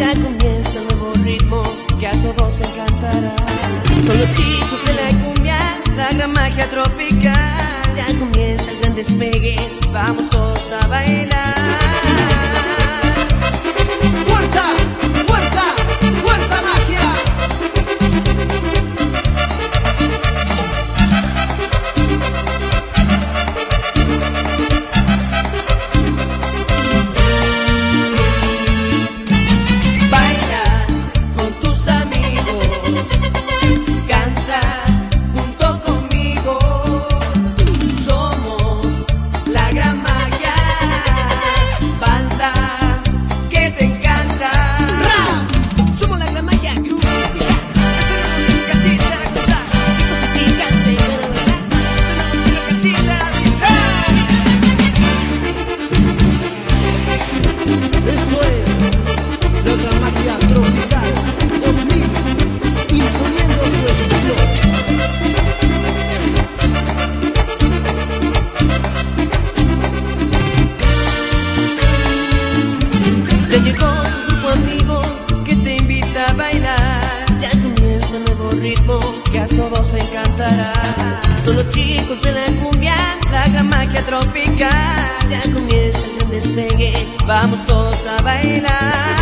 Ya comienza el nuevo ritmo que a todos encantará. Son los chicos de la cumbia, la gran magia tropical. Ya comienza el gran despegue, vamos todos a bailar. ¡Fuerza! ¡Fuerza! ¡Fuerza magia! Ya llegó un grupo amigo que te invita a bailar. Ya comienza un nuevo ritmo que a todos encantará. Son los chicos de la cumbia, la gran magia tropical. Ya comienza el gran despegue, vamos todos a bailar.